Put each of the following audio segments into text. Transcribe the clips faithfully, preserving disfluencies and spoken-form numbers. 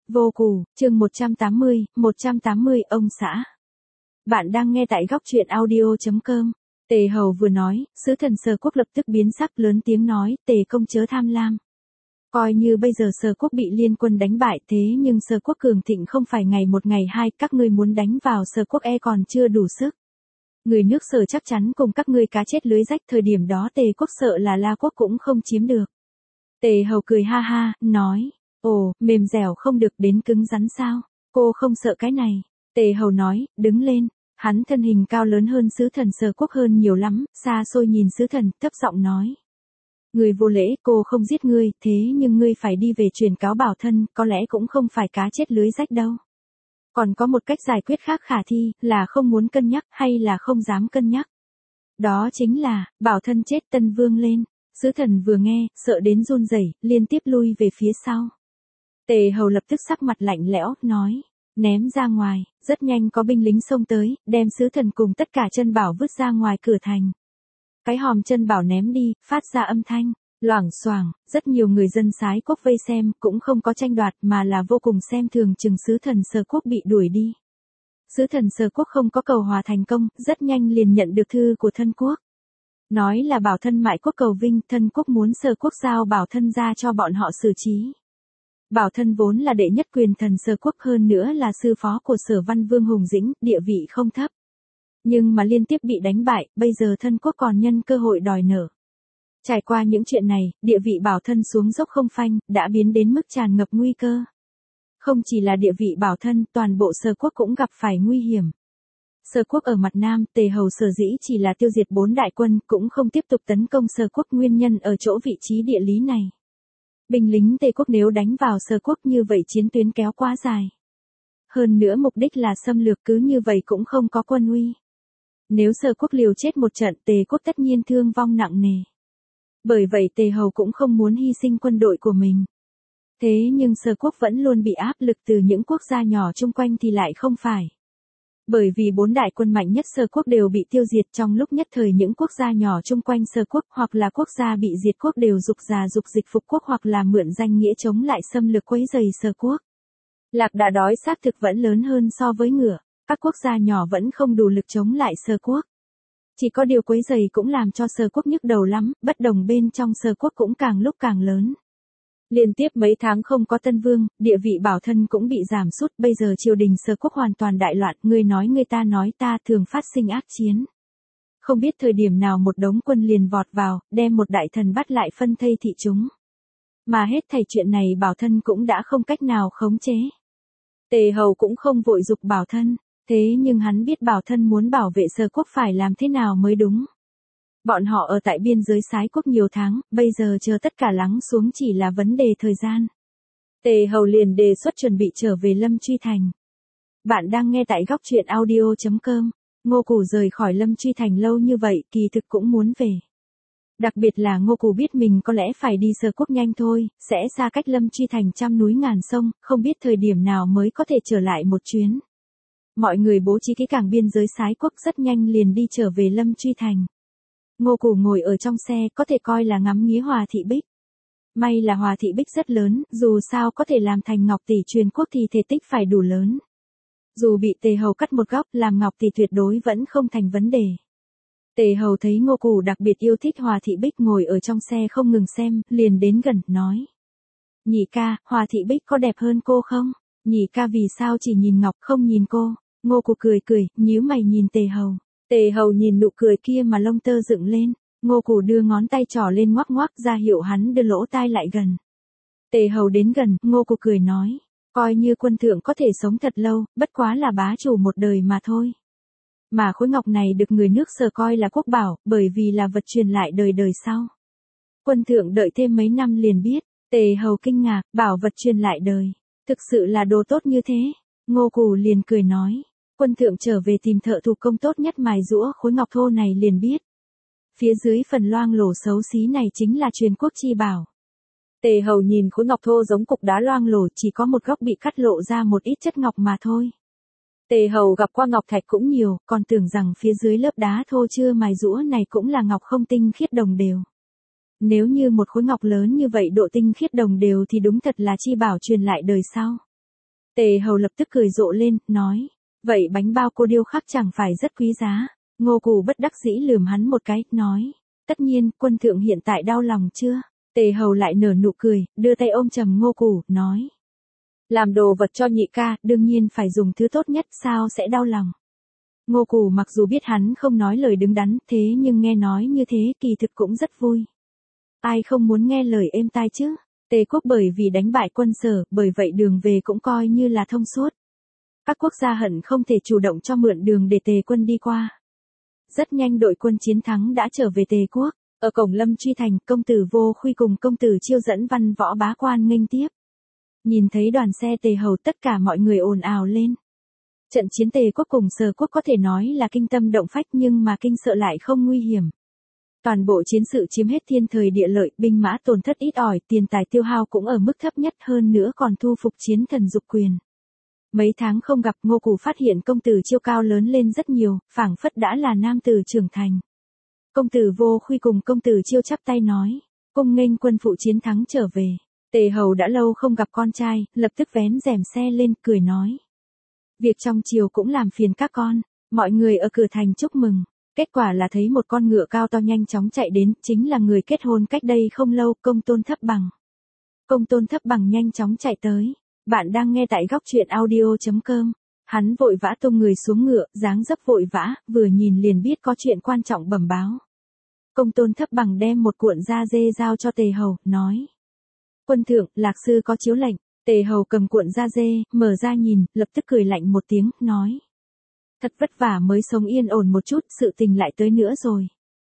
Vô Cù, chương một trăm tám mươi, một trăm tám mươi ông xã. Bạn đang nghe tại góc truyện audio chấm com. Tề Hầu vừa nói, sứ thần Sở Quốc lập tức biến sắc lớn tiếng nói, Tề công chớ tham lam. Coi như bây giờ Sở Quốc bị liên quân đánh bại thế nhưng Sở Quốc cường thịnh không phải ngày một ngày hai, các ngươi muốn đánh vào Sở Quốc e còn chưa đủ sức. Người nước Sở chắc chắn cùng các ngươi cá chết lưới rách, thời điểm đó Tề Quốc sợ là La Quốc cũng không chiếm được. Tề Hầu cười ha ha, nói. Ồ, mềm dẻo không được đến cứng rắn sao? Cô không sợ cái này. Tề Hầu nói, đứng lên. Hắn thân hình cao lớn hơn sứ thần Sở Quốc hơn nhiều lắm, xa xôi nhìn sứ thần, thấp giọng nói. Người vô lễ, cô không giết ngươi, thế nhưng ngươi phải đi về truyền cáo bảo thân, có lẽ cũng không phải cá chết lưới rách đâu. Còn có một cách giải quyết khác khả thi, là không muốn cân nhắc hay là không dám cân nhắc. Đó chính là, bảo thân chết Tân Vương lên. Sứ thần vừa nghe, sợ đến run rẩy, liên tiếp lui về phía sau. Tề Hầu lập tức sắc mặt lạnh lẽo, nói, ném ra ngoài, rất nhanh có binh lính xông tới, đem sứ thần cùng tất cả chân bảo vứt ra ngoài cửa thành. Cái hòm chân bảo ném đi, phát ra âm thanh, loảng xoảng, rất nhiều người dân Sái Quốc vây xem, cũng không có tranh đoạt mà là vô cùng xem thường chừng sứ thần Sở Quốc bị đuổi đi. Sứ thần Sở Quốc không có cầu hòa thành công, rất nhanh liền nhận được thư của thân quốc. Nói là bảo thân mại quốc cầu vinh, thân quốc muốn Sở Quốc giao bảo thân ra cho bọn họ xử trí. Bảo thân vốn là đệ nhất quyền thần Sở Quốc, hơn nữa là sư phó của Sở Văn Vương Hùng Dĩnh, địa vị không thấp. Nhưng mà liên tiếp bị đánh bại, bây giờ thân quốc còn nhân cơ hội đòi nợ. Trải qua những chuyện này, địa vị bảo thân xuống dốc không phanh, đã biến đến mức tràn ngập nguy cơ. Không chỉ là địa vị bảo thân, toàn bộ Sở Quốc cũng gặp phải nguy hiểm. Sở Quốc ở mặt Nam, Tề Hầu sở dĩ chỉ là tiêu diệt bốn đại quân, cũng không tiếp tục tấn công Sở Quốc, nguyên nhân ở chỗ vị trí địa lý này. Binh lính Tề Quốc nếu đánh vào Sở Quốc như vậy chiến tuyến kéo quá dài. Hơn nữa mục đích là xâm lược, cứ như vậy cũng không có quân uy. Nếu Sở Quốc liều chết một trận, Tề Quốc tất nhiên thương vong nặng nề. Bởi vậy Tề Hầu cũng không muốn hy sinh quân đội của mình. Thế nhưng Sở Quốc vẫn luôn bị áp lực từ những quốc gia nhỏ chung quanh thì lại không phải. Bởi vì bốn đại quân mạnh nhất Sở Quốc đều bị tiêu diệt, trong lúc nhất thời những quốc gia nhỏ chung quanh Sở Quốc hoặc là quốc gia bị diệt quốc đều dục già dục dịch phục quốc hoặc là mượn danh nghĩa chống lại xâm lược quấy rầy Sở Quốc. Lạc đà đói xác thực vẫn lớn hơn so với ngựa, các quốc gia nhỏ vẫn không đủ lực chống lại Sở Quốc. Chỉ có điều quấy rầy cũng làm cho Sở Quốc nhức đầu lắm, bất đồng bên trong Sở Quốc cũng càng lúc càng lớn. Liên tiếp mấy tháng không có tân vương, địa vị bảo thân cũng bị giảm sút, bây giờ triều đình Sở Quốc hoàn toàn đại loạn, người nói người ta nói ta, thường phát sinh ác chiến. Không biết thời điểm nào một đống quân liền vọt vào, đem một đại thần bắt lại phân thây thị chúng. Mà hết thảy chuyện này bảo thân cũng đã không cách nào khống chế. Tề Hầu cũng không vội giục bảo thân, thế nhưng hắn biết bảo thân muốn bảo vệ Sở Quốc phải làm thế nào mới đúng. Bọn họ ở tại biên giới Sái Quốc nhiều tháng, bây giờ chờ tất cả lắng xuống chỉ là vấn đề thời gian. Tề Hầu liền đề xuất chuẩn bị trở về Lâm Truy Thành. Bạn đang nghe tại góc truyện audio chấm com. Ngô Cù rời khỏi Lâm Truy Thành lâu như vậy, kỳ thực cũng muốn về. Đặc biệt là Ngô Cù biết mình có lẽ phải đi Sở Quốc nhanh thôi, sẽ xa cách Lâm Truy Thành trăm núi ngàn sông, không biết thời điểm nào mới có thể trở lại một chuyến. Mọi người bố trí kỹ càng biên giới Sái Quốc, rất nhanh liền đi trở về Lâm Truy Thành. Ngô Cù ngồi ở trong xe, có thể coi là ngắm nghía Hòa Thị Bích. May là Hòa Thị Bích rất lớn, dù sao có thể làm thành ngọc tỷ truyền quốc thì thể tích phải đủ lớn. Dù bị Tề Hầu cắt một góc, làm ngọc tỷ tuyệt đối vẫn không thành vấn đề. Tề Hầu thấy Ngô Cù đặc biệt yêu thích Hòa Thị Bích, ngồi ở trong xe không ngừng xem, liền đến gần, nói. Nhị ca, Hòa Thị Bích có đẹp hơn cô không? Nhị ca vì sao chỉ nhìn ngọc không nhìn cô? Ngô Cù cười cười, nhíu mày nhìn Tề Hầu. Tề Hầu nhìn nụ cười kia mà lông tơ dựng lên, Ngô Cù đưa ngón tay trỏ lên ngoắc ngoắc ra hiệu hắn đưa lỗ tai lại gần. Tề Hầu đến gần, Ngô Cù cười nói, coi như quân thượng có thể sống thật lâu, bất quá là bá chủ một đời mà thôi. Mà khối ngọc này được người nước Sở coi là quốc bảo, bởi vì là vật truyền lại đời đời sau. Quân thượng đợi thêm mấy năm liền biết. Tề Hầu kinh ngạc, bảo vật truyền lại đời, thực sự là đồ tốt như thế. Ngô Cù liền cười nói. Quân thượng trở về tìm thợ thủ công tốt nhất mài giũa khối ngọc thô này liền biết. Phía dưới phần loang lổ xấu xí này chính là truyền quốc chi bảo. Tề Hầu nhìn khối ngọc thô giống cục đá loang lổ, chỉ có một góc bị cắt lộ ra một ít chất ngọc mà thôi. Tề Hầu gặp qua ngọc thạch cũng nhiều, còn tưởng rằng phía dưới lớp đá thô chưa mài giũa này cũng là ngọc không tinh khiết đồng đều. Nếu như một khối ngọc lớn như vậy độ tinh khiết đồng đều thì đúng thật là chi bảo truyền lại đời sau. Tề Hầu lập tức cười rộ lên, nói. Vậy bánh bao cô điêu khắc chẳng phải rất quý giá. Ngô Cù bất đắc dĩ lườm hắn một cái, nói. Tất nhiên, quân thượng hiện tại đau lòng chưa? Tề Hầu lại nở nụ cười, đưa tay ôm trầm Ngô Cù, nói. Làm đồ vật cho nhị ca, đương nhiên phải dùng thứ tốt nhất, sao sẽ đau lòng. Ngô Cù mặc dù biết hắn không nói lời đứng đắn, thế nhưng nghe nói như thế kỳ thực cũng rất vui. Ai không muốn nghe lời êm tai chứ? Tề quốc bởi vì đánh bại quân Sở, bởi vậy đường về cũng coi như là thông suốt. Các quốc gia hận không thể chủ động cho mượn đường để Tề quân đi qua. Rất nhanh đội quân chiến thắng đã trở về Tề quốc. Ở cổng Lâm Truy Thành, công tử Vô Khuy cùng công tử Chiêu dẫn văn võ bá quan nghênh tiếp. Nhìn thấy đoàn xe Tề Hầu, tất cả mọi người ồn ào lên. Trận chiến Tề quốc cùng Sở quốc có thể nói là kinh tâm động phách, nhưng mà kinh sợ lại không nguy hiểm. Toàn bộ chiến sự chiếm hết thiên thời địa lợi, binh mã tổn thất ít ỏi, tiền tài tiêu hao cũng ở mức thấp nhất, hơn nữa còn thu phục chiến thần dục quyền. Mấy tháng không gặp, Ngô Cù phát hiện công tử Chiêu cao lớn lên rất nhiều, phảng phất đã là nam tử trưởng thành. Công tử Vô Khuy cùng công tử Chiêu chắp tay nói, cung nghênh quân phụ chiến thắng trở về. Tề Hầu đã lâu không gặp con trai, lập tức vén rèm xe lên, cười nói. Việc trong triều cũng làm phiền các con, mọi người ở cửa thành chúc mừng. Kết quả là thấy một con ngựa cao to nhanh chóng chạy đến, chính là người kết hôn cách đây không lâu, Công Tôn Thấp Bằng. Công Tôn Thấp Bằng nhanh chóng chạy tới. Bạn đang nghe tại góc truyện audio chấm com. Hắn vội vã tung người xuống ngựa, dáng dấp vội vã, vừa nhìn liền biết có chuyện quan trọng bẩm báo. Công Tôn Thấp Bằng đem một cuộn da dê giao cho Tề Hầu, nói. Quân thượng, lạc sư có chiếu lệnh. Tề Hầu cầm cuộn da dê, mở ra nhìn, lập tức cười lạnh một tiếng, nói. Thật vất vả mới sống yên ổn một chút, sự tình lại tới nữa rồi.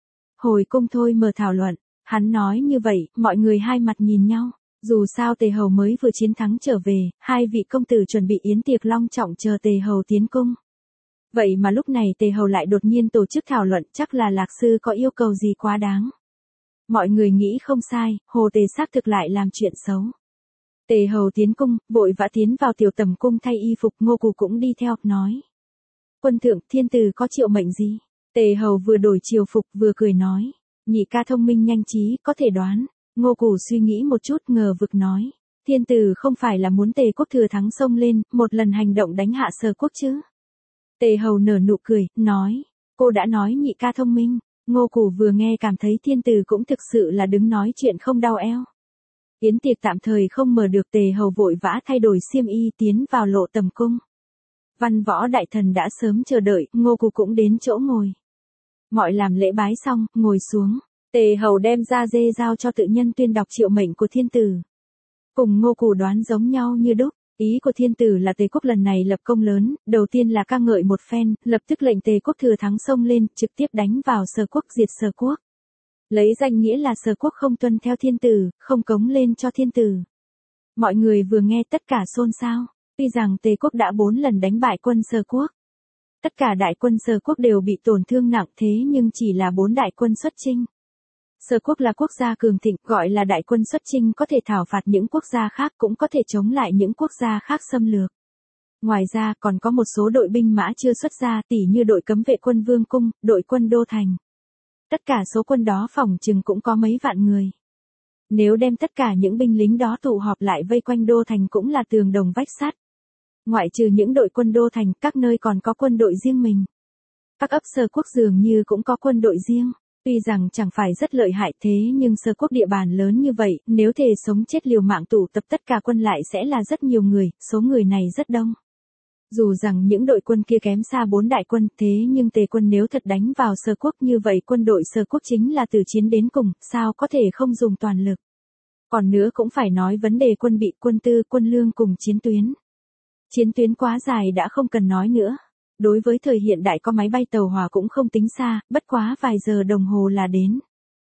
Hồi cung thôi mở thảo luận, hắn nói như vậy, mọi người hai mặt nhìn nhau. Dù sao Tề Hầu mới vừa chiến thắng trở về, hai vị công tử chuẩn bị yến tiệc long trọng chờ Tề Hầu tiến cung. Vậy mà lúc này Tề Hầu lại đột nhiên tổ chức thảo luận, chắc là lạc sư có yêu cầu gì quá đáng. Mọi người nghĩ không sai, Hồ Tề xác thực lại làm chuyện xấu. Tề Hầu tiến cung, vội vã tiến vào tiểu tầm cung thay y phục, Ngô Cù cũng đi theo, nói. Quân thượng, thiên tử có triệu mệnh gì? Tề Hầu vừa đổi triều phục vừa cười nói. Nhị ca thông minh nhanh trí, có thể đoán. Ngô Cù suy nghĩ một chút, ngờ vực nói. Thiên tử không phải là muốn Tề quốc thừa thắng xông lên, một lần hành động đánh hạ Sở quốc chứ? Tề Hầu nở nụ cười, nói. Cô đã nói nhị ca thông minh. Ngô Cù vừa nghe cảm thấy thiên tử cũng thực sự là đứng nói chuyện không đau eo. Yến tiệc tạm thời không mở được, Tề Hầu vội vã thay đổi xiêm y tiến vào lộ tầm cung. Văn võ đại thần đã sớm chờ đợi, Ngô Cù cũng đến chỗ ngồi. Mọi làm lễ bái xong, ngồi xuống. Tề Hầu đem ra dê giao cho tự nhân tuyên đọc triệu mệnh của thiên tử. Cùng Ngô Cù đoán giống nhau như đúc. Ý của thiên tử là Tề quốc lần này lập công lớn, đầu tiên là ca ngợi một phen, lập tức lệnh Tề quốc thừa thắng xông lên, trực tiếp đánh vào Sở quốc, diệt Sở quốc. Lấy danh nghĩa là Sở quốc không tuân theo thiên tử, không cống lên cho thiên tử. Mọi người vừa nghe tất cả xôn xao. Tuy rằng Tề quốc đã bốn lần đánh bại quân Sở quốc. Tất cả đại quân Sở quốc đều bị tổn thương nặng, thế nhưng chỉ là bốn đại quân xuất chinh. Sở quốc là quốc gia cường thịnh, gọi là đại quân xuất chinh, có thể thảo phạt những quốc gia khác, cũng có thể chống lại những quốc gia khác xâm lược. Ngoài ra còn có một số đội binh mã chưa xuất ra, tỉ như đội cấm vệ quân Vương cung, đội quân Đô thành. Tất cả số quân đó phỏng chừng cũng có mấy vạn người. Nếu đem tất cả những binh lính đó tụ họp lại vây quanh Đô thành cũng là tường đồng vách sắt. Ngoại trừ những đội quân Đô thành, các nơi còn có quân đội riêng mình. Các ấp Sở quốc dường như cũng có quân đội riêng. Tuy rằng chẳng phải rất lợi hại, thế nhưng Sở quốc địa bàn lớn như vậy, nếu thề sống chết liều mạng tụ tập tất cả quân lại sẽ là rất nhiều người, số người này rất đông. Dù rằng những đội quân kia kém xa bốn đại quân, thế nhưng Tề quân nếu thật đánh vào Sở quốc như vậy, quân đội Sở quốc chính là từ chiến đến cùng, sao có thể không dùng toàn lực. Còn nữa cũng phải nói vấn đề quân bị, quân tư, quân lương cùng chiến tuyến. Chiến tuyến quá dài đã không cần nói nữa. Đối với thời hiện đại có máy bay tàu hỏa cũng không tính xa, bất quá vài giờ đồng hồ là đến.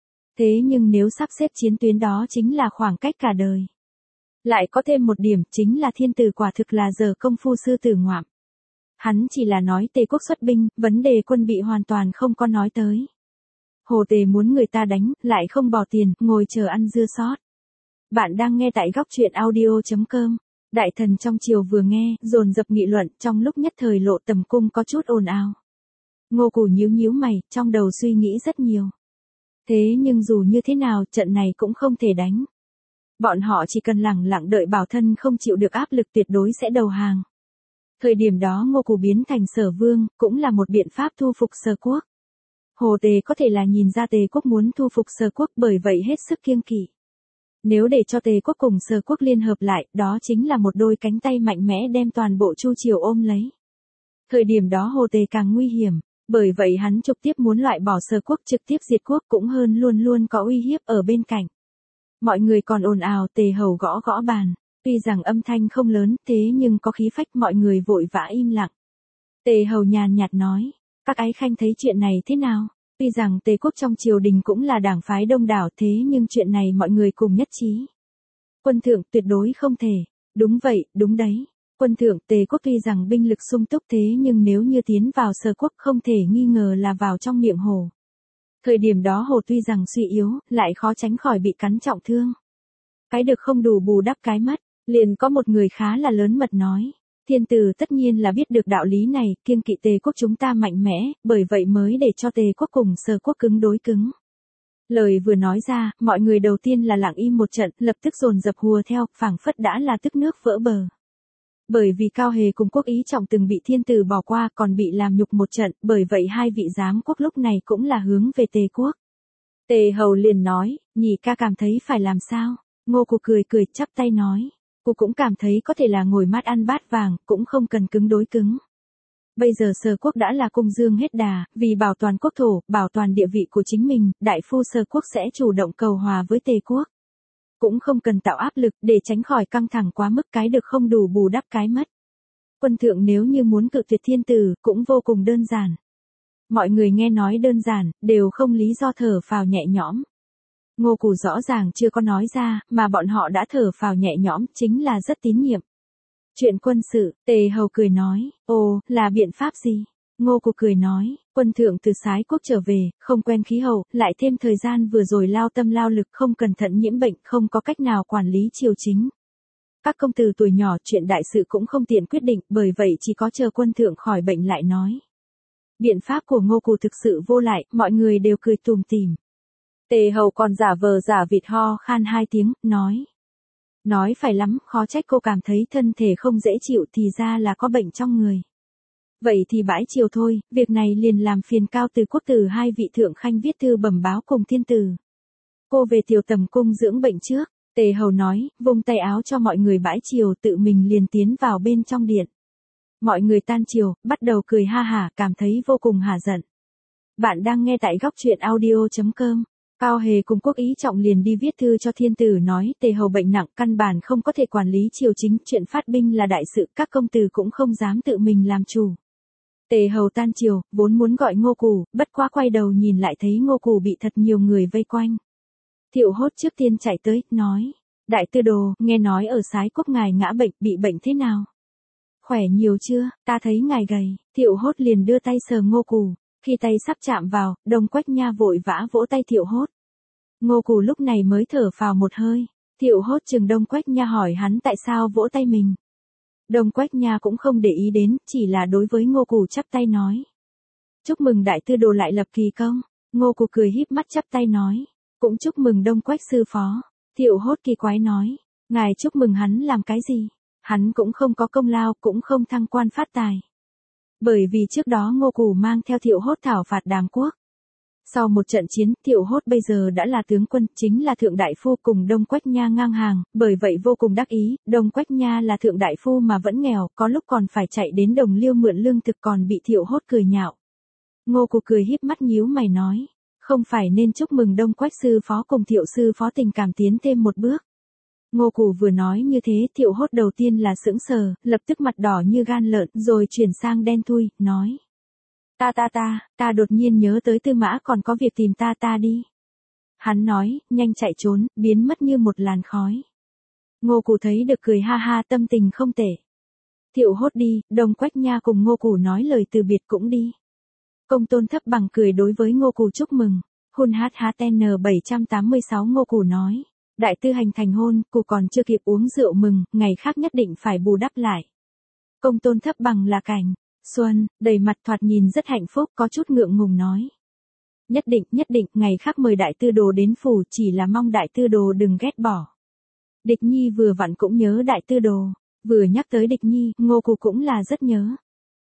Thế nhưng nếu sắp xếp chiến tuyến đó chính là khoảng cách cả đời. Lại có thêm một điểm, chính là thiên tử quả thực là giờ công phu sư tử ngoạm. Hắn chỉ là nói Tề quốc xuất binh, vấn đề quân bị hoàn toàn không có nói tới. Hồ Tề muốn người ta đánh, lại không bỏ tiền, ngồi chờ ăn dưa sót. Bạn đang nghe tại góc truyện audio chấm com. Đại thần trong triều vừa nghe, dồn dập nghị luận, trong lúc nhất thời lộ tầm cung có chút ồn ào. Ngô Cù nhíu nhíu mày, trong đầu suy nghĩ rất nhiều. Thế nhưng dù như thế nào, trận này cũng không thể đánh. Bọn họ chỉ cần lẳng lặng đợi bảo thân không chịu được áp lực tuyệt đối sẽ đầu hàng. Thời điểm đó Ngô Cù biến thành Sở Vương, cũng là một biện pháp thu phục Sở Quốc. Hồ Tề có thể là nhìn ra Tề quốc muốn thu phục Sở Quốc, bởi vậy hết sức kiêng kỵ. Nếu để cho Tề quốc cùng Sở Quốc liên hợp lại, đó chính là một đôi cánh tay mạnh mẽ đem toàn bộ Chu triều ôm lấy. Thời điểm đó Hồ Tề càng nguy hiểm, bởi vậy hắn trực tiếp muốn loại bỏ Sở Quốc, trực tiếp diệt quốc, cũng hơn luôn luôn có uy hiếp ở bên cạnh. Mọi người còn ồn ào, Tề Hầu gõ gõ bàn, tuy rằng âm thanh không lớn, thế nhưng có khí phách, mọi người vội vã im lặng. Tề Hầu nhàn nhạt nói, các ái khanh thấy chuyện này thế nào? Tuy rằng Tề quốc trong triều đình cũng là đảng phái đông đảo, thế nhưng chuyện này mọi người cùng nhất trí. Quân thượng, tuyệt đối không thể. Đúng vậy, đúng đấy. Quân thượng, Tề quốc tuy rằng binh lực sung túc, thế nhưng nếu như tiến vào Sở Quốc không thể nghi ngờ là vào trong miệng hổ. Thời điểm đó hổ tuy rằng suy yếu, lại khó tránh khỏi bị cắn trọng thương. Cái được không đủ bù đắp cái mất, liền có một người khá là lớn mật nói. Thiên tử tất nhiên là biết được đạo lý này, kiêng kỵ Tề quốc chúng ta mạnh mẽ, bởi vậy mới để cho Tề quốc cùng Sở Quốc cứng đối cứng. Lời vừa nói ra, mọi người đầu tiên là lặng im một trận, lập tức dồn dập hùa theo, phảng phất đã là tức nước vỡ bờ. Bởi vì Cao Hề cùng Quốc Ý Trọng từng bị thiên tử bỏ qua, còn bị làm nhục một trận, bởi vậy hai vị giám quốc lúc này cũng là hướng về Tề quốc. Tề Hầu liền nói, nhị ca cảm thấy phải làm sao? Ngô Cù cười cười chắp tay nói. Cô cũng cảm thấy có thể là ngồi mát ăn bát vàng, cũng không cần cứng đối cứng. Bây giờ Sở Quốc đã là cung dương hết đà, vì bảo toàn quốc thổ, bảo toàn địa vị của chính mình, đại phu Sở Quốc sẽ chủ động cầu hòa với Tề quốc. Cũng không cần tạo áp lực để tránh khỏi căng thẳng quá mức, cái được không đủ bù đắp cái mất. Quân thượng nếu như muốn cự tuyệt thiên tử, cũng vô cùng đơn giản. Mọi người nghe nói đơn giản, đều không lý do thở phào nhẹ nhõm. Ngô Cù rõ ràng chưa có nói ra, mà bọn họ đã thở phào nhẹ nhõm, chính là rất tín nhiệm. Chuyện quân sự, Tề Hầu cười nói, ồ, là biện pháp gì? Ngô Cù cười nói, quân thượng từ Sái quốc trở về, không quen khí hậu, lại thêm thời gian vừa rồi lao tâm lao lực, không cẩn thận nhiễm bệnh, không có cách nào quản lý triều chính. Các công tử tuổi nhỏ chuyện đại sự cũng không tiện quyết định, bởi vậy chỉ có chờ quân thượng khỏi bệnh lại nói. Biện pháp của Ngô Cù thực sự vô lại, mọi người đều cười tùm tìm. Tề Hầu còn giả vờ giả vịt ho khan hai tiếng, nói. Nói phải lắm, khó trách cô cảm thấy thân thể không dễ chịu, thì ra là có bệnh trong người. Vậy thì bãi chiều thôi, việc này liền làm phiền Cao Từ Quốc Tử hai vị thượng khanh viết thư bẩm báo cùng thiên tử. Cô về Tiểu Tầm cung dưỡng bệnh trước, Tề Hầu nói, vung tay áo cho mọi người bãi chiều, tự mình liền tiến vào bên trong điện. Mọi người tan chiều, bắt đầu cười ha hả, cảm thấy vô cùng hả giận. Bạn đang nghe tại góc truyện audio chấm com. Cao Hề cùng Quốc Ý Trọng liền đi viết thư cho thiên tử nói, Tề Hầu bệnh nặng, căn bản không có thể quản lý triều chính, chuyện phát binh là đại sự, các công tử cũng không dám tự mình làm chủ. Tề Hầu tan chiều, vốn muốn gọi Ngô Cù, bất quá quay đầu nhìn lại thấy Ngô Cù bị thật nhiều người vây quanh. Thiệu Hốt trước tiên chạy tới, nói, đại tư đồ, nghe nói ở Sái quốc ngài ngã bệnh, bị bệnh thế nào? Khỏe nhiều chưa, ta thấy ngài gầy. Thiệu Hốt liền đưa tay sờ Ngô Cù. Khi tay sắp chạm vào, Đông Quách Nha vội vã vỗ tay Thiệu Hốt. Ngô Cù lúc này mới thở phào một hơi. Thiệu Hốt chừng Đông Quách Nha hỏi hắn tại sao vỗ tay mình. Đông Quách Nha cũng không để ý đến, chỉ là đối với Ngô Cù chắp tay nói. Chúc mừng đại tư đồ lại lập kỳ công. Ngô Cù cười híp mắt chắp tay nói. Cũng chúc mừng Đông Quách sư phó. Thiệu Hốt kỳ quái nói. Ngài chúc mừng hắn làm cái gì? Hắn cũng không có công lao, cũng không thăng quan phát tài. Bởi vì trước đó Ngô Cù mang theo Thiệu Hốt thảo phạt Đàm quốc. Sau một trận chiến, Thiệu Hốt bây giờ đã là tướng quân, chính là thượng đại phu cùng Đông Quách Nha ngang hàng, bởi vậy vô cùng đắc ý, Đông Quách Nha là thượng đại phu mà vẫn nghèo, có lúc còn phải chạy đến Đồng Liêu mượn lương thực, còn bị Thiệu Hốt cười nhạo. Ngô Cù cười híp mắt nhíu mày nói, không phải nên chúc mừng Đông Quách sư phó cùng Thiệu sư phó tình cảm tiến thêm một bước. Ngô Cù vừa nói như thế, Thiệu Hốt đầu tiên là sững sờ, lập tức mặt đỏ như gan lợn, rồi chuyển sang đen thui, nói. Ta ta ta, ta đột nhiên nhớ tới Tư Mã còn có việc tìm ta ta đi. Hắn nói, nhanh chạy trốn, biến mất như một làn khói. Ngô Cù thấy được cười ha ha, tâm tình không tệ. Thiệu Hốt đi, Đông Quách Nha cùng Ngô Cù nói lời từ biệt cũng đi. Công Tôn Thấp Bằng cười đối với Ngô Cù chúc mừng. Hun hát hát en bảy tám sáu Ngô Cù nói. Đại tư hành thành hôn, Cù còn chưa kịp uống rượu mừng, ngày khác nhất định phải bù đắp lại. Công Tôn Thấp Bằng là Cảnh Xuân, đầy mặt thoạt nhìn rất hạnh phúc, có chút ngượng ngùng nói. Nhất định, nhất định, ngày khác mời đại tư đồ đến phủ, chỉ là mong đại tư đồ đừng ghét bỏ. Địch Nhi vừa vặn cũng nhớ Đại Tư Đồ, vừa nhắc tới Địch Nhi, Ngô Cù cũng là rất nhớ.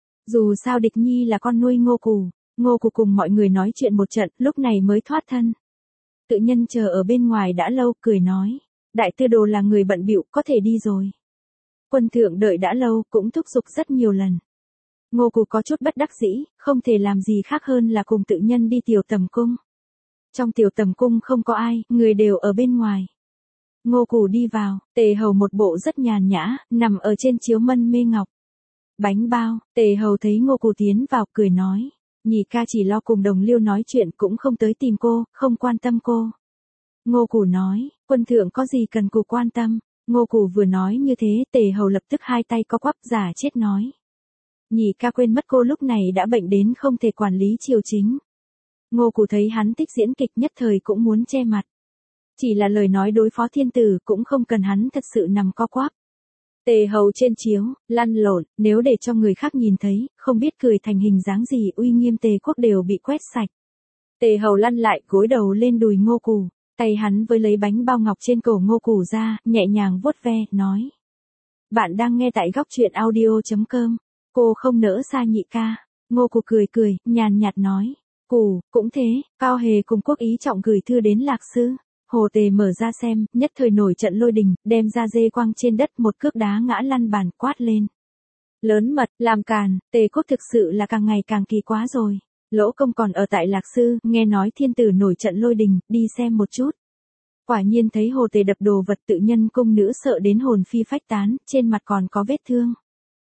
Dù sao Địch Nhi là con nuôi Ngô Cù, Ngô Cù cùng mọi người nói chuyện một trận, lúc này mới thoát thân. Tự nhân chờ ở bên ngoài đã lâu, cười nói, Đại Tư Đồ là người bận bịu, có thể đi rồi. Quân thượng đợi đã lâu, cũng thúc giục rất nhiều lần. Ngô Cù có chút bất đắc dĩ, không thể làm gì khác hơn là cùng tự nhân đi tiểu tầm cung. Trong tiểu tầm cung không có ai, người đều ở bên ngoài. Ngô Cù đi vào, Tề Hầu một bộ rất nhàn nhã, nằm ở trên chiếu mân mê ngọc. Bánh bao, Tề Hầu thấy Ngô Cù tiến vào, cười nói, nhị ca chỉ lo cùng Đồng Liêu nói chuyện, cũng không tới tìm cô, không quan tâm cô. Ngô Cù nói, quân thượng có gì cần Cù quan tâm. Ngô Cù vừa nói như thế, Tề Hầu lập tức hai tay co quắp, giả chết nói, nhị ca quên mất cô lúc này đã bệnh đến không thể quản lý triều chính. Ngô Cù thấy hắn thích diễn kịch, nhất thời cũng muốn che mặt. Chỉ là lời nói đối phó thiên tử, cũng không cần hắn thật sự nằm co quắp. Tề Hầu trên chiếu, lăn lộn, nếu để cho người khác nhìn thấy, không biết cười thành hình dáng gì, uy nghiêm Tề quốc đều bị quét sạch. Tề Hầu lăn lại, gối đầu lên đùi Ngô Cù, tay hắn với lấy bánh bao ngọc trên cổ Ngô Cù ra, nhẹ nhàng vuốt ve, nói. Bạn đang nghe tại góc truyện audio chấm com, cô không nỡ xa nhị ca. Ngô Cù cười cười, nhàn nhạt nói, Cù, cũng thế, Cao Hề cùng Quốc Ý Trọng gửi thư đến Lạc Sư. Hồ Tề mở ra xem, nhất thời nổi trận lôi đình, đem ra dê quăng trên đất, một cước đá ngã lăn bàn, quát lên. Lớn mật, làm càn, Tề quốc thực sự là càng ngày càng kỳ quá rồi. Lỗ công còn ở tại Lạc Sư, nghe nói thiên tử nổi trận lôi đình, đi xem một chút. Quả nhiên thấy Hồ Tề đập đồ vật, tự nhân cung nữ sợ đến hồn phi phách tán, trên mặt còn có vết thương.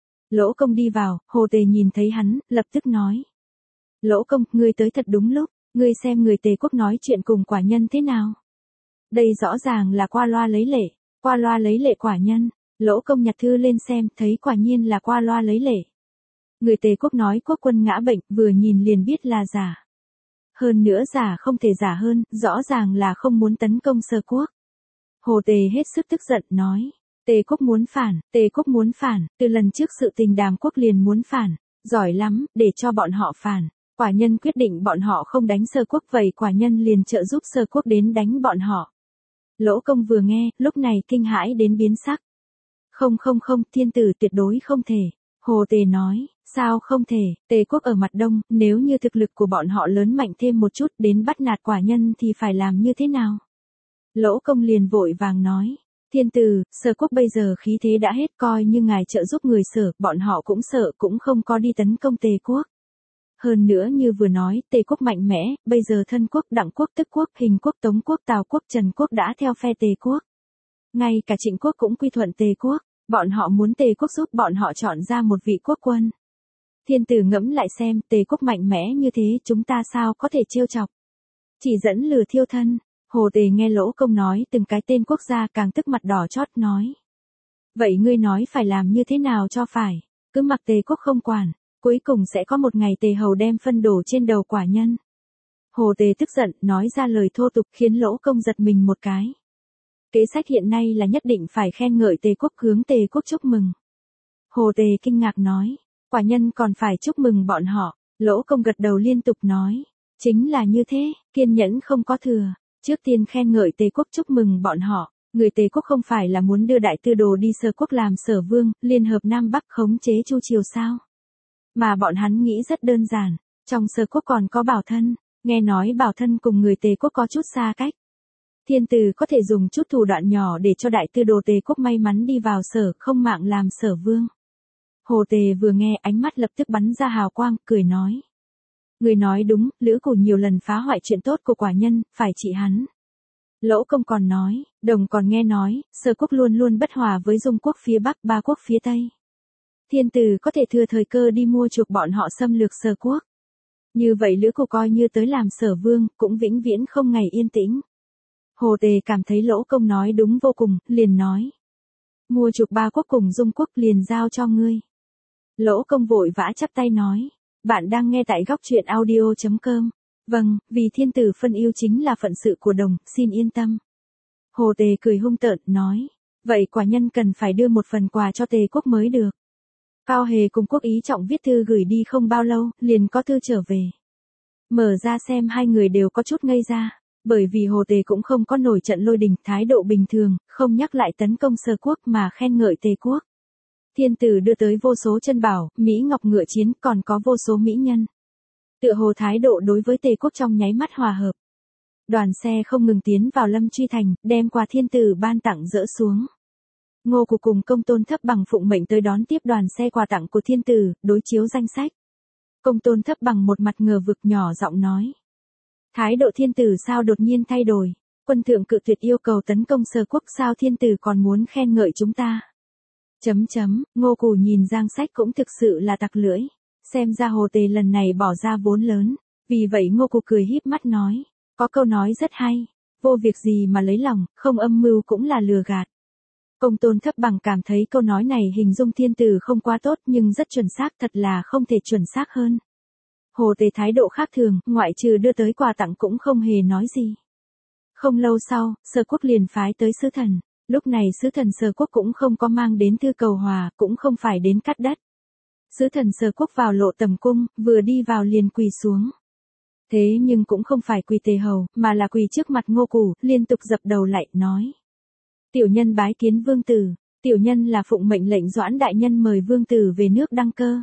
Lỗ công đi vào, Hồ Tề nhìn thấy hắn, lập tức nói. Lỗ công, ngươi tới thật đúng lúc, ngươi xem người Tề quốc nói chuyện cùng quả nhân thế nào. Đây rõ ràng là qua loa lấy lệ, qua loa lấy lệ quả nhân. Lỗ công nhặt thư lên xem, thấy quả nhiên là qua loa lấy lệ. Người Tề quốc nói quốc quân ngã bệnh, vừa nhìn liền biết là giả. Hơn nữa giả không thể giả hơn, rõ ràng là không muốn tấn công Sở quốc. Hồ Tề hết sức tức giận, nói. Tề quốc muốn phản, Tề quốc muốn phản, từ lần trước sự tình Đàm quốc liền muốn phản, giỏi lắm, để cho bọn họ phản. Quả nhân quyết định bọn họ không đánh Sở quốc, vậy quả nhân liền trợ giúp Sở quốc đến đánh bọn họ. Lỗ công vừa nghe, lúc này kinh hãi đến biến sắc. Không không không, thiên tử tuyệt đối không thể. Hồ Tề nói, sao không thể, Tề quốc ở mặt đông, nếu như thực lực của bọn họ lớn mạnh thêm một chút đến bắt nạt quả nhân thì phải làm như thế nào? Lỗ công liền vội vàng nói, thiên tử, Sở quốc bây giờ khí thế đã hết, coi như ngài trợ giúp người Sở, bọn họ cũng sợ, cũng không có đi tấn công Tề quốc. Hơn nữa như vừa nói, Tề quốc mạnh mẽ, bây giờ Thân quốc, Đặng quốc, Tức quốc, Hình quốc, Tống quốc, Tào quốc, Trần quốc đã theo phe Tề quốc. Ngay cả Trịnh quốc cũng quy thuận Tề quốc, bọn họ muốn Tề quốc giúp bọn họ chọn ra một vị quốc quân. Thiên tử ngẫm lại xem, Tề quốc mạnh mẽ như thế, chúng ta sao có thể trêu chọc. Chỉ dẫn lừa thiêu thân. Hồ Tề nghe Lỗ công nói từng cái tên quốc gia, càng tức mặt đỏ chót, nói. Vậy ngươi nói phải làm như thế nào cho phải, cứ mặc Tề quốc không quản. Cuối cùng sẽ có một ngày Tề hầu đem phân đổ trên đầu quả nhân. Hồ Tề tức giận, nói ra lời thô tục, khiến Lỗ công giật mình một cái. Kế sách hiện nay là nhất định phải khen ngợi Tề quốc, hướng Tề quốc chúc mừng. Hồ Tề kinh ngạc nói, quả nhân còn phải chúc mừng bọn họ. Lỗ công gật đầu liên tục nói, chính là như thế, kiên nhẫn không có thừa. Trước tiên khen ngợi Tề quốc, chúc mừng bọn họ. Người Tề quốc không phải là muốn đưa Đại Tư Đồ đi Sở quốc làm Sở vương, liên hợp Nam Bắc khống chế Chu triều sao? Mà bọn hắn nghĩ rất đơn giản, trong Sở quốc còn có Bảo Thân, nghe nói Bảo Thân cùng người Tề quốc có chút xa cách. Thiên tử có thể dùng chút thủ đoạn nhỏ để cho Đại Tư Đồ Tề quốc may mắn đi vào Sở, không mạng làm Sở vương. Hồ Tề vừa nghe, ánh mắt lập tức bắn ra hào quang, cười nói. Người nói đúng, Lữ Cù nhiều lần phá hoại chuyện tốt của quả nhân, phải trị hắn. Lỗ công còn nói, đồng còn nghe nói, Sở quốc luôn luôn bất hòa với Dung quốc phía Bắc, Ba quốc phía Tây. Thiên tử có thể thừa thời cơ đi mua chuộc bọn họ xâm lược Sở quốc. Như vậy Lữ Cù coi như tới làm Sở vương, cũng vĩnh viễn không ngày yên tĩnh. Hồ Tề cảm thấy Lỗ công nói đúng vô cùng, liền nói. Mua chuộc Ba quốc cùng Dung quốc liền giao cho ngươi. Lỗ công vội vã chắp tay nói. Bạn đang nghe tại góc truyện audio chấm com. Vâng, vì thiên tử phân ưu chính là phận sự của đồng, xin yên tâm. Hồ Tề cười hung tợn, nói. Vậy quả nhân cần phải đưa một phần quà cho Tề quốc mới được. Cao Hề cùng Quốc Ý Trọng viết thư gửi đi không bao lâu, liền có thư trở về. Mở ra xem, hai người đều có chút ngây ra. Bởi vì Hồ Tề cũng không có nổi trận lôi đình, thái độ bình thường, không nhắc lại tấn công Sở quốc mà khen ngợi Tề quốc. Thiên tử đưa tới vô số chân bảo, Mỹ ngọc ngựa chiến, còn có vô số mỹ nhân. Tựa hồ thái độ đối với Tề quốc trong nháy mắt hòa hợp. Đoàn xe không ngừng tiến vào Lâm Truy thành, đem quà thiên tử ban tặng dỡ xuống. Ngô Cục cùng Công Tôn Thấp Bằng phụng mệnh tới đón tiếp đoàn xe quà tặng của thiên tử, đối chiếu danh sách. Công Tôn Thấp Bằng một mặt ngờ vực nhỏ giọng nói. Thái độ thiên tử sao đột nhiên thay đổi, quân thượng cự tuyệt yêu cầu tấn công Sở quốc, sao thiên tử còn muốn khen ngợi chúng ta. Chấm chấm, Ngô Cù nhìn danh sách cũng thực sự là tặc lưỡi, xem ra Hồ Tề lần này bỏ ra vốn lớn, vì vậy Ngô Cù cười híp mắt nói, có câu nói rất hay, vô việc gì mà lấy lòng, không âm mưu cũng là lừa gạt. Công Tôn Thấp Bằng cảm thấy câu nói này hình dung thiên tử không quá tốt nhưng rất chuẩn xác, thật là không thể chuẩn xác hơn. Hồ Tề thái độ khác thường, ngoại trừ đưa tới quà tặng cũng không hề nói gì. Không lâu sau, Sở quốc liền phái tới sứ thần, lúc này sứ thần Sở quốc cũng không có mang đến thư cầu hòa, cũng không phải đến cắt đất. Sứ thần Sở quốc vào lộ tầm cung, vừa đi vào liền quỳ xuống. Thế nhưng cũng không phải quỳ Tề hầu, mà là quỳ trước mặt Ngô Cù, liên tục dập đầu lại, nói. Tiểu nhân bái kiến vương tử, tiểu nhân là phụng mệnh lệnh Doãn đại nhân mời vương tử về nước đăng cơ.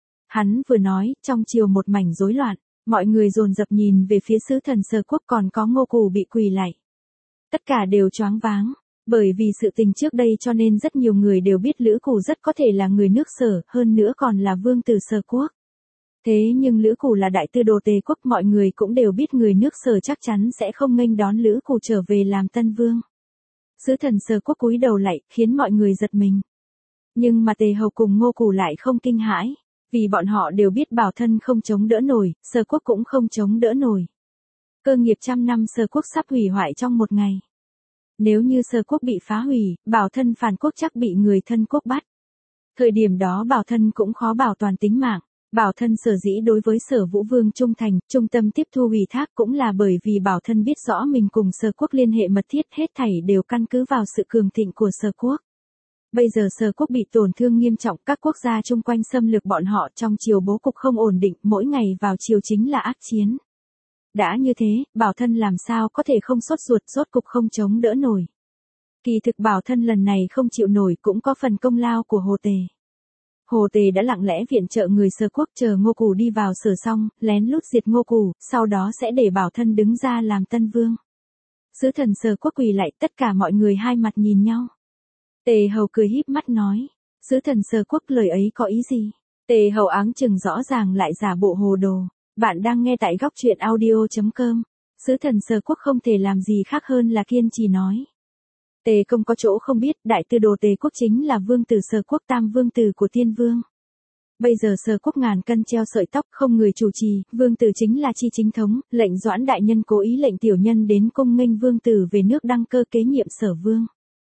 Hắn vừa nói, trong triều một mảnh rối loạn, mọi người dồn dập nhìn về phía sứ thần Sở quốc, còn có Ngô Cù bị quỳ lạy. Tất cả đều choáng váng, bởi vì sự tình trước đây cho nên rất nhiều người đều biết Lữ Cù rất có thể là người nước Sở, hơn nữa còn là vương tử Sở quốc. Thế nhưng Lữ Cù là đại tư đồ Tề quốc, mọi người cũng đều biết người nước Sở chắc chắn sẽ không nghênh đón Lữ Cù trở về làm tân vương. Sứ thần Sở quốc cúi đầu lạy, khiến mọi người giật mình. Nhưng mà Tề hầu cùng Ngô Cù lại không kinh hãi, vì bọn họ đều biết bảo thân không chống đỡ nổi, Sở quốc cũng không chống đỡ nổi. Cơ nghiệp trăm năm Sở quốc sắp hủy hoại trong một ngày. Nếu như Sở quốc bị phá hủy, bảo thân phản quốc chắc bị người thân quốc bắt. Thời điểm đó bảo thân cũng khó bảo toàn tính mạng. Bảo thân sở dĩ đối với Sở Vũ Vương trung thành, trung tâm tiếp thu ủy thác cũng là bởi vì bảo thân biết rõ mình cùng Sở quốc liên hệ mật thiết, hết thảy đều căn cứ vào sự cường thịnh của Sở quốc. Bây giờ Sở quốc bị tổn thương nghiêm trọng, các quốc gia chung quanh xâm lược bọn họ, trong triều bố cục không ổn định, mỗi ngày vào triều chính là ác chiến. Đã như thế, bảo thân làm sao có thể không sốt ruột, rốt cục không chống đỡ nổi. Kỳ thực bảo thân lần này không chịu nổi cũng có phần công lao của Hồ Tề. Hồ Tề đã lặng lẽ viện trợ người Sở quốc, chờ Ngô Cù đi vào Sở xong, lén lút diệt Ngô Cù, sau đó sẽ để bảo thân đứng ra làm tân vương. Sứ thần Sở quốc quỳ lại, tất cả mọi người hai mặt nhìn nhau. Tề hầu cười híp mắt nói, sứ thần Sở quốc lời ấy có ý gì? Tề hầu áng chừng rõ ràng lại giả bộ hồ đồ. Bạn đang nghe tại góc truyện audio chấm com. Sứ thần Sở quốc không thể làm gì khác hơn là kiên trì nói. Tề công có chỗ không biết, đại tư đồ Tề quốc chính là vương tử Sở quốc, tam vương tử của Tiên vương. Bây giờ Sở quốc ngàn cân treo sợi tóc, không người chủ trì, vương tử chính là chi chính thống, lệnh Doãn đại nhân cố ý lệnh tiểu nhân đến cung nghênh vương tử về nước đăng cơ kế nhiệm Sở vương.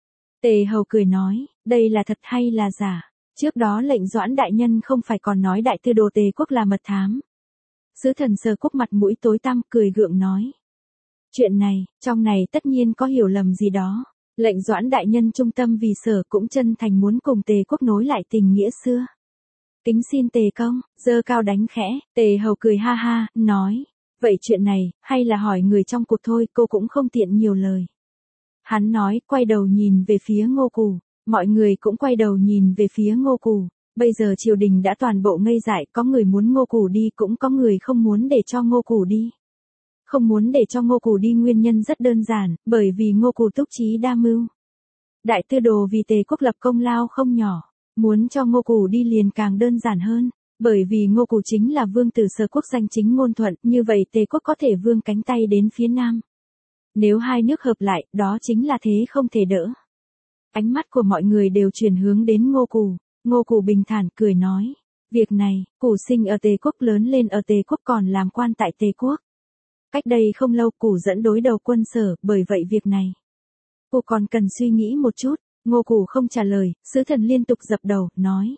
Tề hầu cười nói, đây là thật hay là giả? Trước đó lệnh Doãn đại nhân không phải còn nói đại tư đồ Tề quốc là mật thám. Sứ thần Sở quốc mặt mũi tối tăm, cười gượng nói. Chuyện này, trong này tất nhiên có hiểu lầm gì đó. Lệnh Doãn đại nhân trung tâm vì Sở cũng chân thành muốn cùng Tề quốc nối lại tình nghĩa xưa. Kính xin Tề công, giơ cao đánh khẽ, Tề hầu cười ha ha, nói. Vậy chuyện này, hay là hỏi người trong cuộc thôi, cô cũng không tiện nhiều lời. Hắn nói, quay đầu nhìn về phía Ngô Cù, mọi người cũng quay đầu nhìn về phía Ngô Cù. Bây giờ triều đình đã toàn bộ ngây dại, có người muốn Ngô Cù đi, cũng có người không muốn để cho Ngô Cù đi. Không muốn để cho Ngô Cù đi nguyên nhân rất đơn giản, bởi vì Ngô Cù túc trí đa mưu. Đại tư đồ vì Tề quốc lập công lao không nhỏ, muốn cho Ngô Cù đi liền càng đơn giản hơn, bởi vì Ngô Cù chính là vương tử Sở quốc danh chính ngôn thuận, như vậy Tề quốc có thể vươn cánh tay đến phía nam. Nếu hai nước hợp lại, đó chính là thế không thể đỡ. Ánh mắt của mọi người đều chuyển hướng đến Ngô Cù. Ngô Cù bình thản cười nói, việc này, Cù sinh ở Tề quốc, lớn lên ở Tề quốc, còn làm quan tại Tề quốc. Cách đây không lâu Cù dẫn đối đầu quân Sở, bởi vậy việc này, Cù còn cần suy nghĩ một chút. Ngô Cù không trả lời, sứ thần liên tục dập đầu, nói.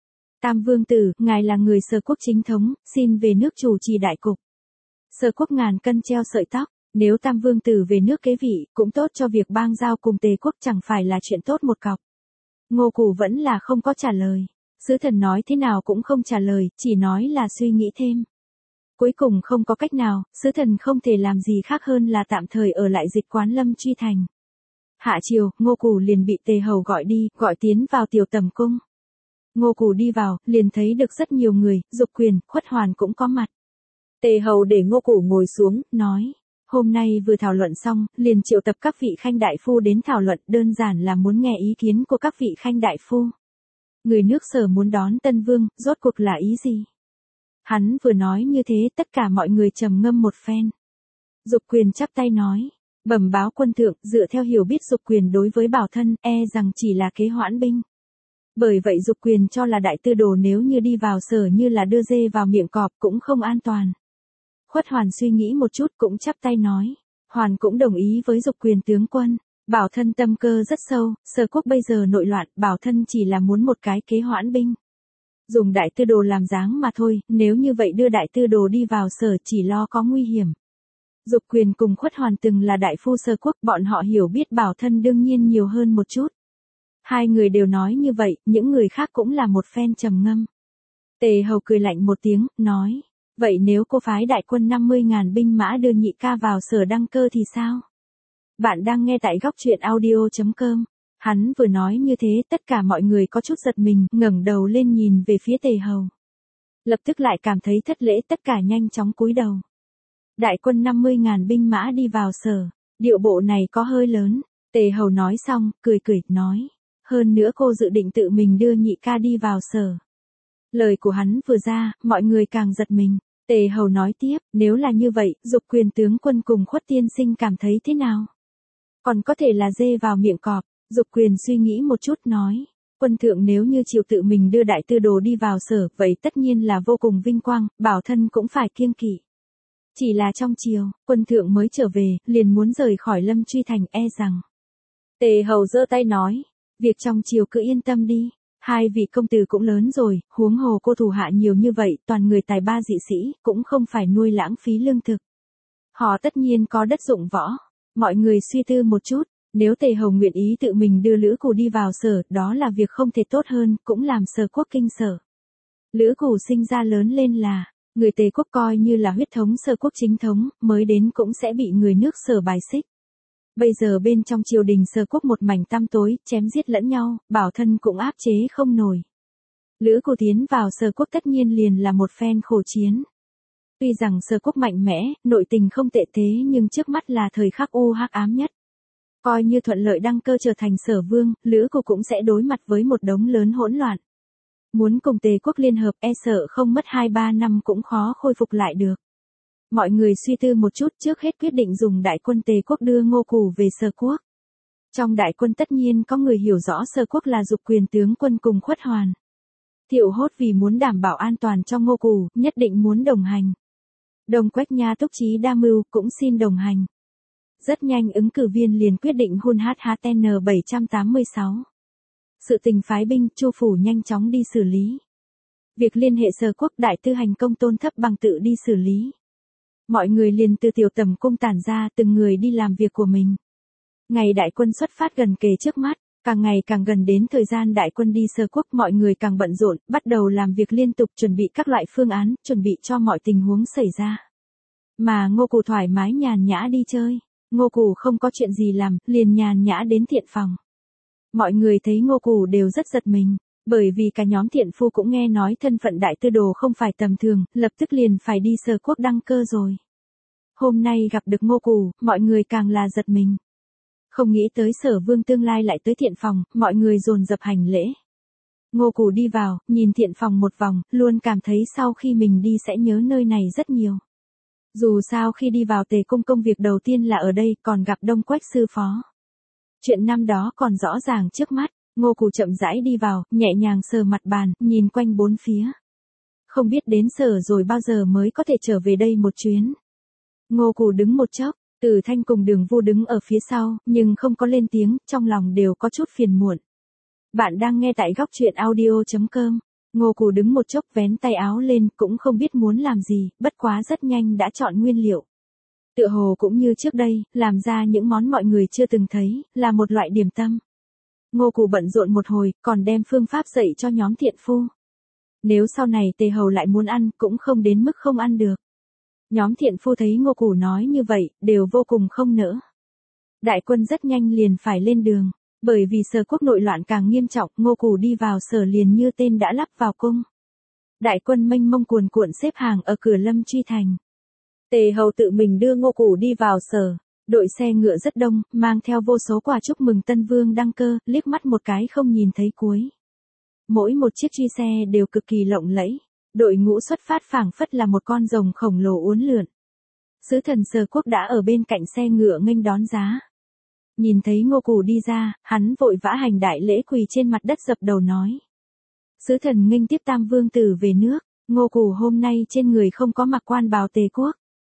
Tam vương tử, ngài là người Sở quốc chính thống, xin về nước chủ trì đại cục. Sở quốc ngàn cân treo sợi tóc, nếu tam vương tử về nước kế vị, cũng tốt cho việc bang giao cùng Tề quốc, chẳng phải là chuyện tốt một cọc. Ngô Cù vẫn là không có trả lời. Sứ thần nói thế nào cũng không trả lời, chỉ nói là suy nghĩ thêm. Cuối cùng không có cách nào, sứ thần không thể làm gì khác hơn là tạm thời ở lại Dịch Quán Lâm Truy Thành. Hạ chiều, Ngô Cù liền bị Tề Hầu gọi đi, gọi tiến vào tiểu tầm cung. Ngô Cù đi vào, liền thấy được rất nhiều người, Dục Quyền, Khuất Hoàn cũng có mặt. Tề Hầu để Ngô Cù ngồi xuống, nói, hôm nay vừa thảo luận xong, liền triệu tập các vị khanh đại phu đến thảo luận, đơn giản là muốn nghe ý kiến của các vị khanh đại phu. Người nước Sở muốn đón Tân Vương, rốt cuộc là ý gì? Hắn vừa nói như thế, tất cả mọi người trầm ngâm một phen. Dục Quyền chắp tay nói, bẩm báo quân thượng, dựa theo hiểu biết Dục Quyền đối với Bảo Thân, e rằng chỉ là kế hoãn binh. Bởi vậy Dục Quyền cho là đại tư đồ nếu như đi vào Sở như là đưa dê vào miệng cọp cũng không an toàn. Khuất Hoàn suy nghĩ một chút cũng chắp tay nói, Hoàn cũng đồng ý với Dục Quyền tướng quân. Bảo Thân tâm cơ rất sâu, Sở quốc bây giờ nội loạn, Bảo Thân chỉ là muốn một cái kế hoãn binh. Dùng đại tư đồ làm dáng mà thôi, nếu như vậy đưa đại tư đồ đi vào Sở chỉ lo có nguy hiểm. Dục Quyền cùng Khuất Hoàn từng là đại phu Sở quốc, bọn họ hiểu biết Bảo Thân đương nhiên nhiều hơn một chút. Hai người đều nói như vậy, những người khác cũng là một phen trầm ngâm. Tề Hầu cười lạnh một tiếng, nói, vậy nếu cô phái đại quân năm mươi ngàn binh mã đưa nhị ca vào Sở đăng cơ thì sao? Bạn đang nghe tại góc truyện audio chấm com. Hắn vừa nói như thế, tất cả mọi người có chút giật mình, ngẩng đầu lên nhìn về phía Tề Hầu. Lập tức lại cảm thấy thất lễ, tất cả nhanh chóng cúi đầu. Đại quân năm mươi ngàn binh mã đi vào Sở, điệu bộ này có hơi lớn. Tề Hầu nói xong, cười cười, nói, hơn nữa cô dự định tự mình đưa nhị ca đi vào Sở. Lời của hắn vừa ra, mọi người càng giật mình. Tề Hầu nói tiếp, nếu là như vậy, Dục Quyền tướng quân cùng Khuất tiên sinh cảm thấy thế nào? Còn có thể là dê vào miệng cọp. Dục Quyền suy nghĩ một chút nói, quân thượng nếu như chịu tự mình đưa đại tư đồ đi vào Sở, vậy tất nhiên là vô cùng vinh quang, Bảo Thân cũng phải kiêng kỵ. Chỉ là trong chiều, quân thượng mới trở về, liền muốn rời khỏi Lâm Truy Thành, e rằng. Tề Hầu giơ tay nói, việc trong chiều cứ yên tâm đi, hai vị công tử cũng lớn rồi, huống hồ cô thủ hạ nhiều như vậy, toàn người tài ba dị sĩ, cũng không phải nuôi lãng phí lương thực. Họ tất nhiên có đất dụng võ. Mọi người suy tư một chút, nếu Tề Hầu nguyện ý tự mình đưa Lữ Cù đi vào Sở, đó là việc không thể tốt hơn, cũng làm Sở quốc kinh sở. Lữ Cù sinh ra lớn lên là, người Tề quốc coi như là huyết thống Sở quốc chính thống, mới đến cũng sẽ bị người nước Sở bài xích. Bây giờ bên trong triều đình Sở quốc một mảnh tăm tối, chém giết lẫn nhau, Bảo Thân cũng áp chế không nổi. Lữ Cù tiến vào Sở quốc tất nhiên liền là một phen khổ chiến. Tuy rằng Sở quốc mạnh mẽ, nội tình không tệ thế nhưng trước mắt là thời khắc u hắc ám nhất. Coi như thuận lợi đăng cơ trở thành Sở vương, Lữ Cù cũng sẽ đối mặt với một đống lớn hỗn loạn. Muốn cùng Tề quốc liên hợp e sợ không mất hai ba năm cũng khó khôi phục lại được. Mọi người suy tư một chút trước hết quyết định dùng đại quân Tề quốc đưa Ngô Cù về Sở quốc. Trong đại quân tất nhiên có người hiểu rõ Sở quốc là Dục Quyền tướng quân cùng Khuất Hoàn. Thiệu Hốt vì muốn đảm bảo an toàn cho Ngô Cù, nhất định muốn đồng hành. Đồng Quách Nha Túc Trí Đa Mưu cũng xin đồng hành. Rất nhanh ứng cử viên liền quyết định hun hát hát en bảy tám sáu. Sự tình phái binh, Chu phủ nhanh chóng đi xử lý. Việc liên hệ Sở quốc đại tư hành Công Tôn Thấp Bằng tự đi xử lý. Mọi người liền từ tiểu tầm cung tản ra, từng người đi làm việc của mình. Ngày đại quân xuất phát gần kề trước mắt, càng ngày càng gần đến thời gian đại quân đi Sở quốc, mọi người càng bận rộn, bắt đầu làm việc liên tục chuẩn bị các loại phương án, chuẩn bị cho mọi tình huống xảy ra. Mà Ngô Cù thoải mái nhàn nhã đi chơi. Ngô Cù không có chuyện gì làm, liền nhàn nhã đến thiện phòng. Mọi người thấy Ngô Cù đều rất giật mình, bởi vì cả nhóm thiện phu cũng nghe nói thân phận đại tư đồ không phải tầm thường, lập tức liền phải đi Sở quốc đăng cơ rồi. Hôm nay gặp được Ngô Cù, mọi người càng là giật mình. Không nghĩ tới Sở vương tương lai lại tới thiện phòng, mọi người dồn dập hành lễ. Ngô Cù đi vào, nhìn thiện phòng một vòng, luôn cảm thấy sau khi mình đi sẽ nhớ nơi này rất nhiều. Dù sao khi đi vào Tề cung công việc đầu tiên là ở đây, còn gặp Đông Quách sư phó. Chuyện năm đó còn rõ ràng trước mắt, Ngô Cù chậm rãi đi vào, nhẹ nhàng sờ mặt bàn, nhìn quanh bốn phía. Không biết đến Sở rồi bao giờ mới có thể trở về đây một chuyến. Ngô Cù đứng một chốc, Từ Thanh cùng Đường Vu đứng ở phía sau, nhưng không có lên tiếng, trong lòng đều có chút phiền muộn. Bạn đang nghe tại góc truyện audio chấm com. Ngô Cù đứng một chốc vén tay áo lên, cũng không biết muốn làm gì, bất quá rất nhanh đã chọn nguyên liệu. Tựa hồ cũng như trước đây, làm ra những món mọi người chưa từng thấy, là một loại điểm tâm. Ngô Cù bận rộn một hồi, còn đem phương pháp dạy cho nhóm thiện phu. Nếu sau này Tề Hầu lại muốn ăn, cũng không đến mức không ăn được. Nhóm thiện phu thấy Ngô Củ nói như vậy, đều vô cùng không nỡ. Đại quân rất nhanh liền phải lên đường, bởi vì Sở quốc nội loạn càng nghiêm trọng, Ngô Củ đi vào Sở liền như tên đã lắp vào cung. Đại quân mênh mông cuồn cuộn xếp hàng ở cửa Lâm Truy thành. Tề hầu tự mình đưa Ngô Củ đi vào Sở, đội xe ngựa rất đông, mang theo vô số quà chúc mừng Tân Vương đăng cơ, liếc mắt một cái không nhìn thấy cuối. Mỗi một chiếc truy xe đều cực kỳ lộng lẫy, đội ngũ xuất phát phảng phất là một con rồng khổng lồ uốn lượn. Sứ thần Sở quốc đã ở bên cạnh xe ngựa nghênh đón giá. Nhìn thấy Ngô Củ đi ra, hắn vội vã hành đại lễ quỳ trên mặt đất dập đầu nói. Sứ thần nghênh tiếp Tam Vương tử về nước, Ngô Củ hôm nay trên người không có mặc quan bào Tề quốc.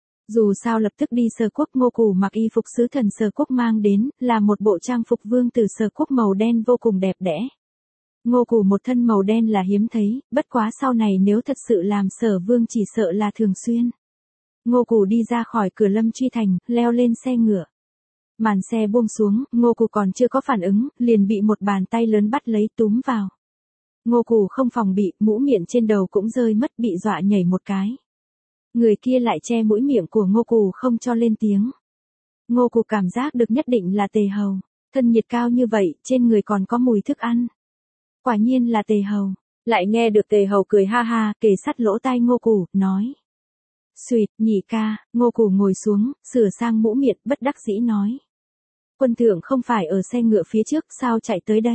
Dù sao lập tức đi Sở quốc, Ngô Củ mặc y phục sứ thần Sở quốc mang đến, là một bộ trang phục vương tử Sở quốc màu đen vô cùng đẹp đẽ. Ngô Củ một thân màu đen là hiếm thấy, bất quá sau này nếu thật sự làm Sở vương chỉ sợ là thường xuyên. Ngô Củ đi ra khỏi cửa Lâm Truy thành, leo lên xe ngựa. Màn xe buông xuống, Ngô Củ còn chưa có phản ứng, liền bị một bàn tay lớn bắt lấy túm vào. Ngô Củ không phòng bị, mũ miệng trên đầu cũng rơi mất, bị dọa nhảy một cái. Người kia lại che mũi miệng của Ngô Củ không cho lên tiếng. Ngô Củ cảm giác được nhất định là Tề hầu, thân nhiệt cao như vậy, trên người còn có mùi thức ăn. Quả nhiên là Tề hầu, lại nghe được Tề hầu cười ha ha, kề sát lỗ tai Ngô Củ, nói. Xuyệt, nhị ca. Ngô Củ ngồi xuống, sửa sang mũ miệng, bất đắc dĩ nói. Quân thượng không phải ở xe ngựa phía trước, sao chạy tới đây?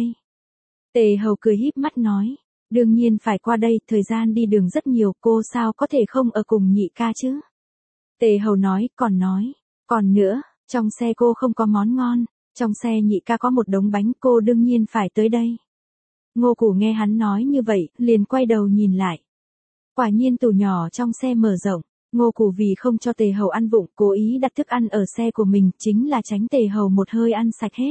Tề hầu cười híp mắt nói. Đương nhiên phải qua đây, thời gian đi đường rất nhiều, cô sao có thể không ở cùng nhị ca chứ? Tề hầu nói, còn nói. Còn nữa, trong xe cô không có món ngon, trong xe nhị ca có một đống bánh, cô đương nhiên phải tới đây. Ngô Củ nghe hắn nói như vậy, liền quay đầu nhìn lại. Quả nhiên tủ nhỏ trong xe mở rộng. Ngô Củ vì không cho Tề hầu ăn vụng, cố ý đặt thức ăn ở xe của mình, chính là tránh Tề hầu một hơi ăn sạch hết.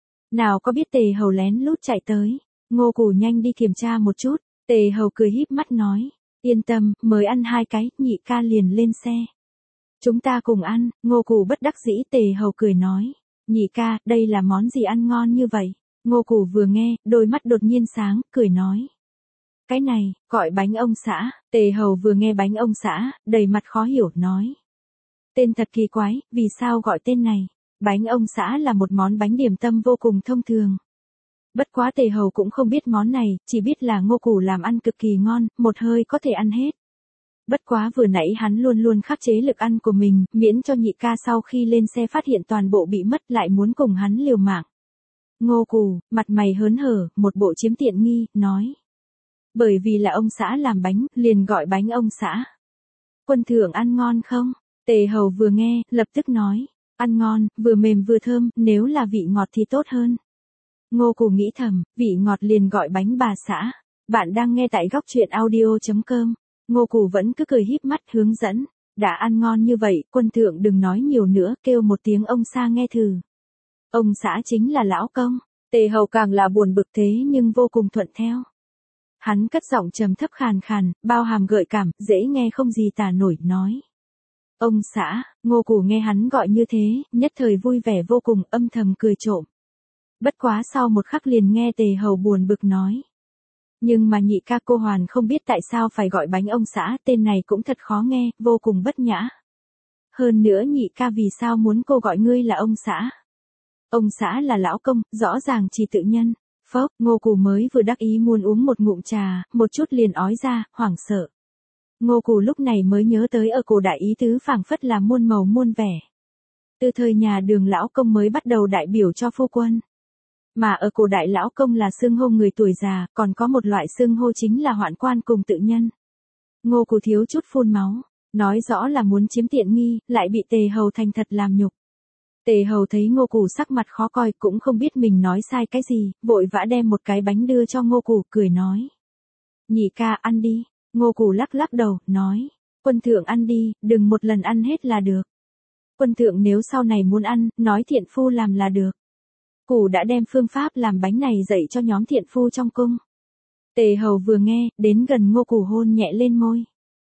Nào có biết Tề hầu lén lút chạy tới. Ngô Củ nhanh đi kiểm tra một chút, Tề hầu cười híp mắt nói. Yên tâm, mới ăn hai cái, nhị ca liền lên xe. Chúng ta cùng ăn. Ngô Củ bất đắc dĩ. Tề hầu cười nói. Nhị ca, đây là món gì ăn ngon như vậy? Ngô Củ vừa nghe, đôi mắt đột nhiên sáng, cười nói. Cái này, gọi bánh ông xã. Tề hầu vừa nghe bánh ông xã, đầy mặt khó hiểu, nói. Tên thật kỳ quái, vì sao gọi tên này? Bánh ông xã là một món bánh điểm tâm vô cùng thông thường. Bất quá Tề hầu cũng không biết món này, chỉ biết là Ngô Củ làm ăn cực kỳ ngon, một hơi có thể ăn hết. Bất quá vừa nãy hắn luôn luôn khắc chế lực ăn của mình, miễn cho nhị ca sau khi lên xe phát hiện toàn bộ bị mất lại muốn cùng hắn liều mạng. Ngô Củ, mặt mày hớn hở, một bộ chiếm tiện nghi, nói. Bởi vì là ông xã làm bánh, liền gọi bánh ông xã. Quân thượng ăn ngon không? Tề hầu vừa nghe, lập tức nói. Ăn ngon, vừa mềm vừa thơm, nếu là vị ngọt thì tốt hơn. Ngô Củ nghĩ thầm, vị ngọt liền gọi bánh bà xã. Bạn đang nghe tại góc truyện audio chấm com. Ngô Củ vẫn cứ cười híp mắt hướng dẫn. Đã ăn ngon như vậy, quân thượng đừng nói nhiều nữa, kêu một tiếng ông xã nghe thử. Ông xã chính là lão công. Tề hầu càng là buồn bực thế nhưng vô cùng thuận theo. Hắn cất giọng trầm thấp khàn khàn, bao hàm gợi cảm, dễ nghe không gì tả nổi, nói. Ông xã. Ngô Củ nghe hắn gọi như thế, nhất thời vui vẻ vô cùng, âm thầm cười trộm. Bất quá sau một khắc liền nghe Tề hầu buồn bực nói. Nhưng mà nhị ca cô hoàn không biết tại sao phải gọi bánh ông xã, tên này cũng thật khó nghe, vô cùng bất nhã. Hơn nữa nhị ca vì sao muốn cô gọi ngươi là ông xã? Ông xã là lão công, rõ ràng chỉ tự nhân. Phốc, Ngô Củ mới vừa đắc ý muốn uống một ngụm trà, một chút liền ói ra, hoảng sợ. Ngô Củ lúc này mới nhớ tới ở cổ đại ý tứ phảng phất là muôn màu muôn vẻ. Từ thời nhà Đường lão công mới bắt đầu đại biểu cho phu quân. Mà ở cổ đại lão công là xưng hô người tuổi già, còn có một loại xưng hô chính là hoạn quan cùng tự nhân. Ngô Củ thiếu chút phun máu, nói rõ là muốn chiếm tiện nghi, lại bị Tề hầu thành thật làm nhục. Tề hầu thấy Ngô Củ sắc mặt khó coi, cũng không biết mình nói sai cái gì, vội vã đem một cái bánh đưa cho Ngô Củ, cười nói. Nhị ca ăn đi. Ngô Củ lắc lắc đầu, nói. Quân thượng ăn đi, đừng một lần ăn hết là được. Quân thượng nếu sau này muốn ăn, nói thiện phu làm là được. Củ đã đem phương pháp làm bánh này dạy cho nhóm thiện phu trong cung. Tề hầu vừa nghe, đến gần Ngô Củ hôn nhẹ lên môi.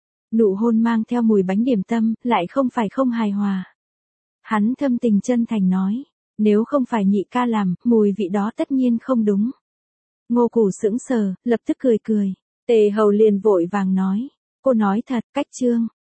Nụ hôn mang theo mùi bánh điểm tâm, lại không phải không hài hòa. Hắn thâm tình chân thành nói, nếu không phải nhị ca làm, mùi vị đó tất nhiên không đúng. Ngô Củ sững sờ, lập tức cười cười. Tề hầu liền vội vàng nói, cô nói thật, cách trương.